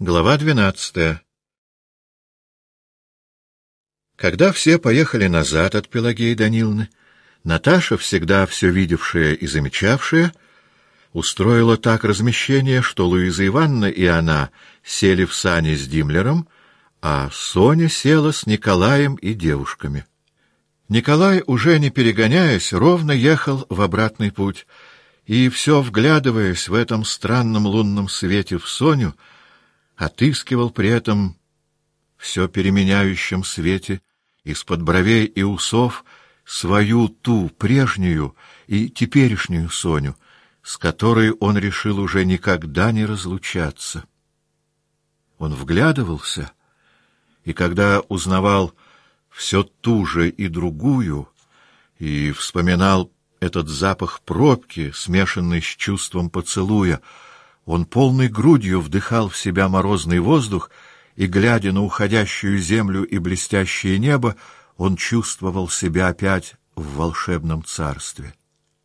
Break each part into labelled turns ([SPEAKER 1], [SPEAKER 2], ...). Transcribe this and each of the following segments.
[SPEAKER 1] Глава 12. Когда все поехали назад от Пелагеи Даниловны, Наташа, всегда все видевшая и замечавшая, устроила так размещение, что Луиза Ивановна и она сели в сани с Димлером, а Соня села с Николаем и девушками. Николай, уже не перегоняясь, ровно ехал в обратный путь, и, все вглядываясь в этом странном лунном свете в Соню, отыскивал при этом все переменяющем свете из-под бровей и усов свою ту прежнюю и теперешнюю Соню, с которой он решил уже никогда не разлучаться. Он вглядывался, и когда узнавал все ту же и другую, и вспоминал этот запах пробки, смешанный с чувством поцелуя, он полной грудью вдыхал в себя морозный воздух, и, глядя на уходящую землю и блестящее небо, он чувствовал себя опять в волшебном царстве.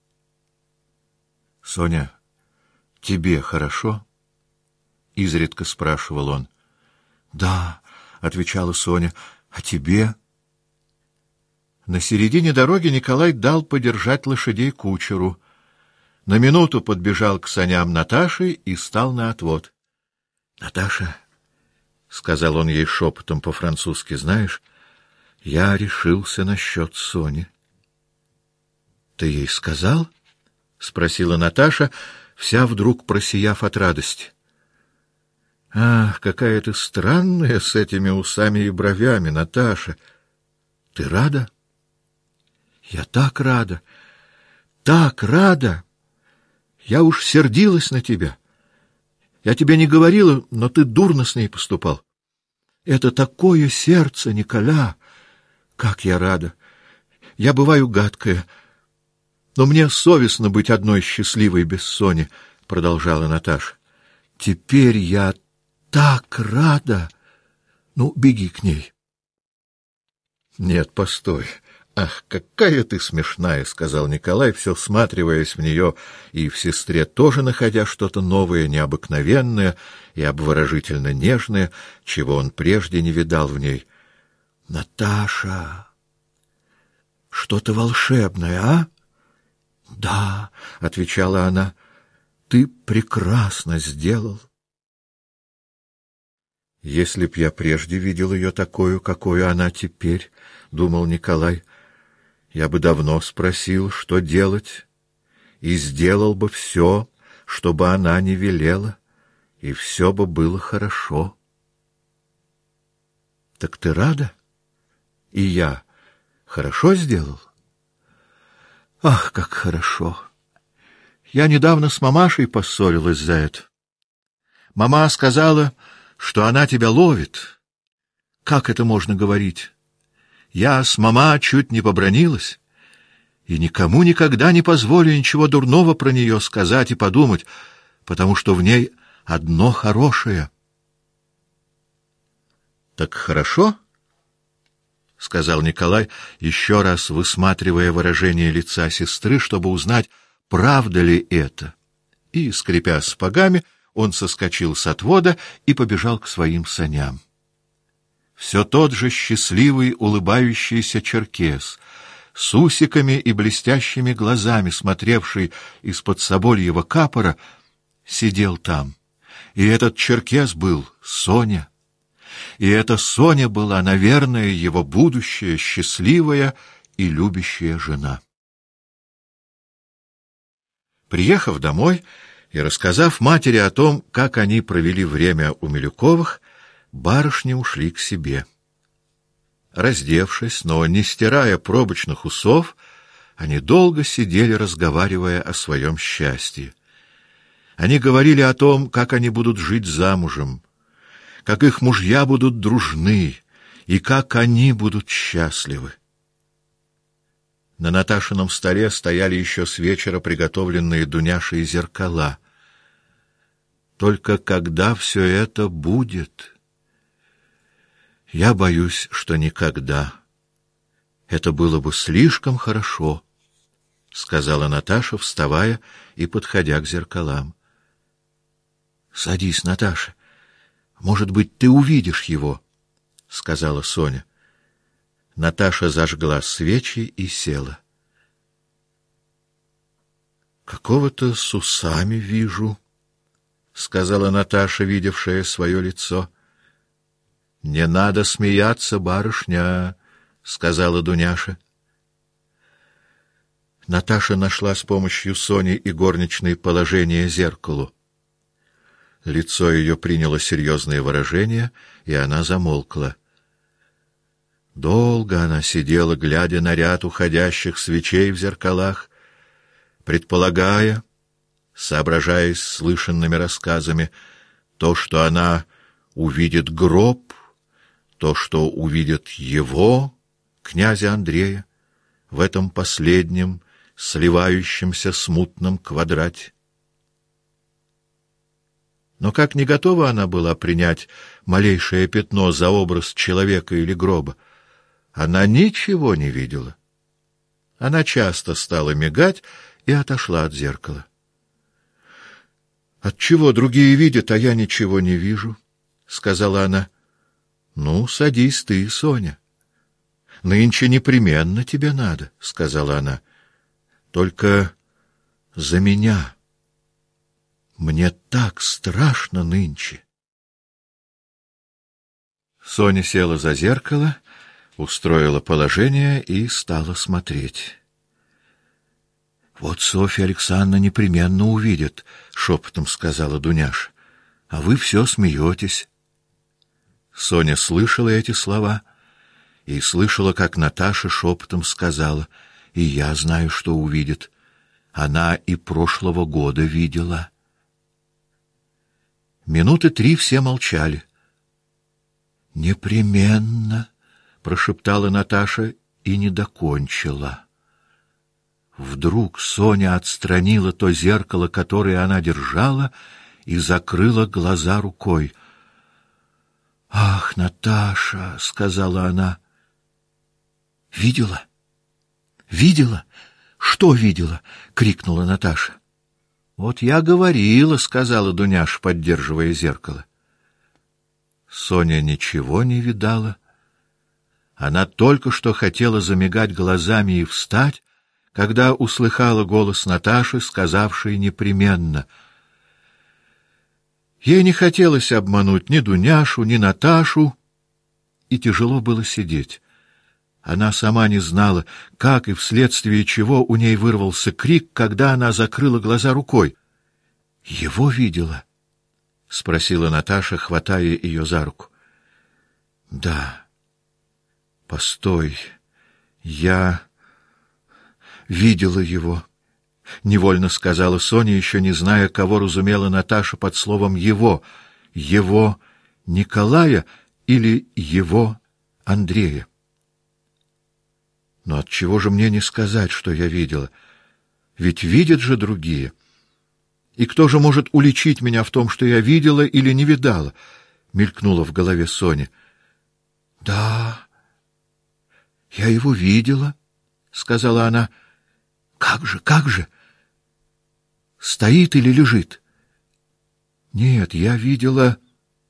[SPEAKER 1] — Соня, тебе хорошо? — изредка спрашивал он. — Да, — отвечала Соня, — а тебе? На середине дороги Николай дал подержать лошадей кучеру. На минуту подбежал к саням Наташи и стал на отвод. — Наташа, — сказал он ей шепотом по-французски, — знаешь, я решился насчет Сони. — Ты ей сказал? — спросила Наташа, вся вдруг просияв от радости. — Ах, какая ты странная с этими усами и бровями, Наташа! Ты рада? — Я так рада! Так рада! Я уж сердилась на тебя. Я тебе не говорила, но ты дурно с ней поступал. Это такое сердце, Николя! Как я рада! Я бываю гадкая, но мне совестно быть одной счастливой без Сони, — продолжала Наташа. Теперь я так рада! Ну, беги к ней. Нет, постой. «Ах, какая ты смешная!» — сказал Николай, все всматриваясь в нее, и в сестре тоже находя что-то новое, необыкновенное и обворожительно нежное, чего он прежде не видал в ней. «Наташа! Что-то волшебное, а?» «Да», — отвечала она, — «ты прекрасно сделал». «Если б я прежде видел ее такую, какую она теперь», — думал Николай, — я бы давно спросил, что делать, и сделал бы все, чтобы она не велела, и все бы было хорошо. — Так ты рада? И я хорошо сделал? — Ах, как хорошо! Я недавно с мамашей поссорилась за это. Мама сказала, что она тебя ловит. Как это можно говорить? Я с мама чуть не побранилась, и никому никогда не позволю ничего дурного про нее сказать и подумать, потому что в ней одно хорошее. — Так хорошо? — сказал Николай, еще раз высматривая выражение лица сестры, чтобы узнать, правда ли это. И, скрипя сапогами, он соскочил с отвода и побежал к своим саням. Все тот же счастливый, улыбающийся черкес, с усиками и блестящими глазами, смотревший из-под собольего капора, сидел там. И этот черкес был Соня. И эта Соня была, наверное, его будущая, счастливая и любящая жена. Приехав домой и рассказав матери о том, как они провели время у Милюковых, барышни ушли к себе. Раздевшись, но не стирая пробочных усов, они долго сидели, разговаривая о своем счастье. Они говорили о том, как они будут жить замужем, как их мужья будут дружны и как они будут счастливы. На Наташином столе стояли еще с вечера приготовленные Дуняшей зеркала. Только когда все это будет? Я боюсь, что никогда. Это было бы слишком хорошо, — сказала Наташа, вставая и подходя к зеркалам. — Садись, Наташа. Может быть, ты увидишь его, — сказала Соня. Наташа зажгла свечи и села. — Какого-то с усами вижу, — сказала Наташа, видевшая свое лицо. — Не надо смеяться, барышня, — сказала Дуняша. Наташа нашла с помощью Сони и горничной положение зеркалу. Лицо ее приняло серьезное выражение, и она замолкла. Долго она сидела, глядя на ряд уходящих свечей в зеркалах, предполагая, соображаясь слышанными рассказами, то, что она увидит гроб, то, что увидит его, князя Андрея, в этом последнем, сливающемся смутном квадрате. Но как не готова она была принять малейшее пятно за образ человека или гроба, она ничего не видела. Она часто стала мигать и отошла от зеркала. «Отчего другие видят, а я ничего не вижу?» — сказала она. «Ну, садись ты, Соня. Нынче непременно тебе надо», — сказала она. «Только за меня. Мне так страшно нынче». Соня села за зеркало, устроила положение и стала смотреть. «Вот Софья Александровна непременно увидит», — шепотом сказала Дуняша. «А вы все смеетесь». Соня слышала эти слова и слышала, как Наташа шепотом сказала: «И я знаю, что увидит. Она и прошлого года видела». Минуты 3 все молчали. «Непременно», — прошептала Наташа и не докончила. Вдруг Соня отстранила то зеркало, которое она держала, и закрыла глаза рукой. «Ах, Наташа!» — сказала она. «Видела? Видела? Что видела?» — крикнула Наташа. «Вот я говорила», — сказала Дуняша, поддерживая зеркало. Соня ничего не видала. Она только что хотела замигать глазами и встать, когда услыхала голос Наташи, сказавшей непременно. Ей не хотелось обмануть ни Дуняшу, ни Наташу, и тяжело было сидеть. Она сама не знала, как и вследствие чего у ней вырвался крик, когда она закрыла глаза рукой. — Его видела? — спросила Наташа, хватая ее за руку. — Да. Постой. Я видела его, — невольно сказала Соня, еще не зная, кого разумела Наташа под словом «его». Его Николая или его Андрея? Но отчего же мне не сказать, что я видела? Ведь видят же другие. И кто же может уличить меня в том, что я видела или не видала? Мелькнуло в голове Сони. — Да, я его видела, — сказала она. — Как же? Стоит или лежит? — Нет, я видела...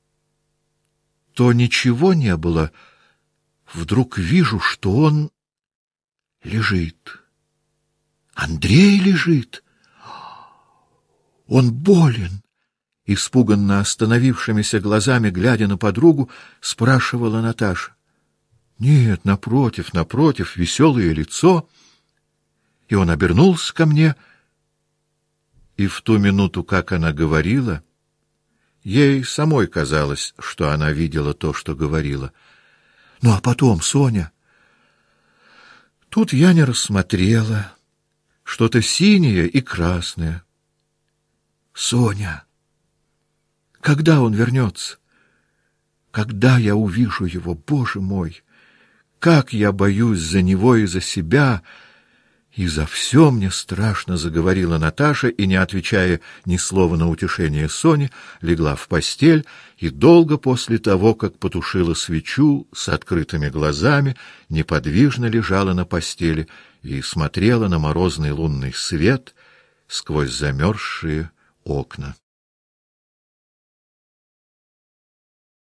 [SPEAKER 1] То ничего не было. Вдруг вижу, что он лежит. Андрей лежит. Он болен. Испуганно остановившимися глазами, глядя на подругу, спрашивала Наташа. Нет, напротив, веселое лицо. И он обернулся ко мне, и в ту минуту, как она говорила, ей самой казалось, что она видела то, что говорила. Ну, а потом, Соня... Тут я не рассмотрела. Что-то синее и красное. Соня, когда он вернется? Когда я увижу его, Боже мой? Как я боюсь за него и за себя... И за все мне страшно, — заговорила Наташа, и, не отвечая ни слова на утешение Сони, легла в постель и долго после того, как потушила свечу, с открытыми глазами, неподвижно лежала на постели и смотрела на морозный лунный свет сквозь замерзшие окна.